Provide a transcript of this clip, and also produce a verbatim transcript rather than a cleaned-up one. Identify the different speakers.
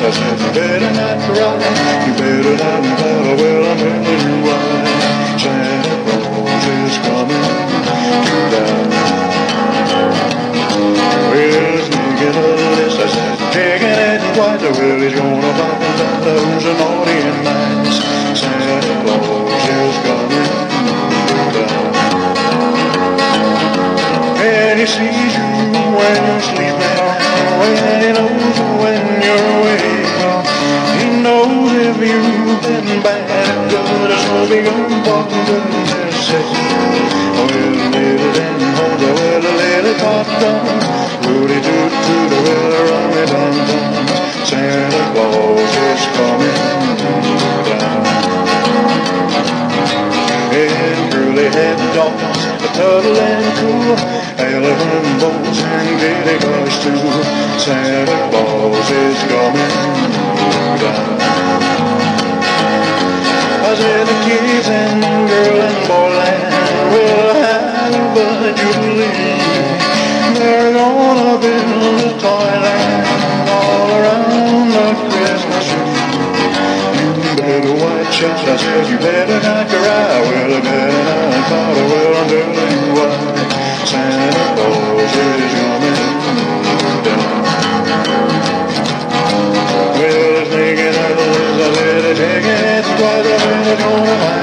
Speaker 1: I said, you better not cry, you better not cry. Well, I'm telling you why. Santa Claus is coming to town. Well, he's making a list, I said, checking it twice. Well, he's gonna find out who's a naughty and nice. Santa Claus is coming to town. And he sees you when you're sleeping, and he knows when you're awake. He knows if you've been bad and good, so be gone for goodness sake. Well, a little then hold a well, a little top down, Rudy toot toot, a well, run me down down. Santa Claus is coming down. And curly-head dogs, a turtle and cool, elephant boats and giddy cars too. Santa Claus is coming down. I said the kids and girl and boy land will have a jubilee. They're gonna build a toyland all around the Christmas tree. You better watch out, I said you better not cry. Well, I better not cry, well, I'm telling you why. Santa Claus is coming down. Well, it's making a list, I said it's taking it twice, I said it's gonna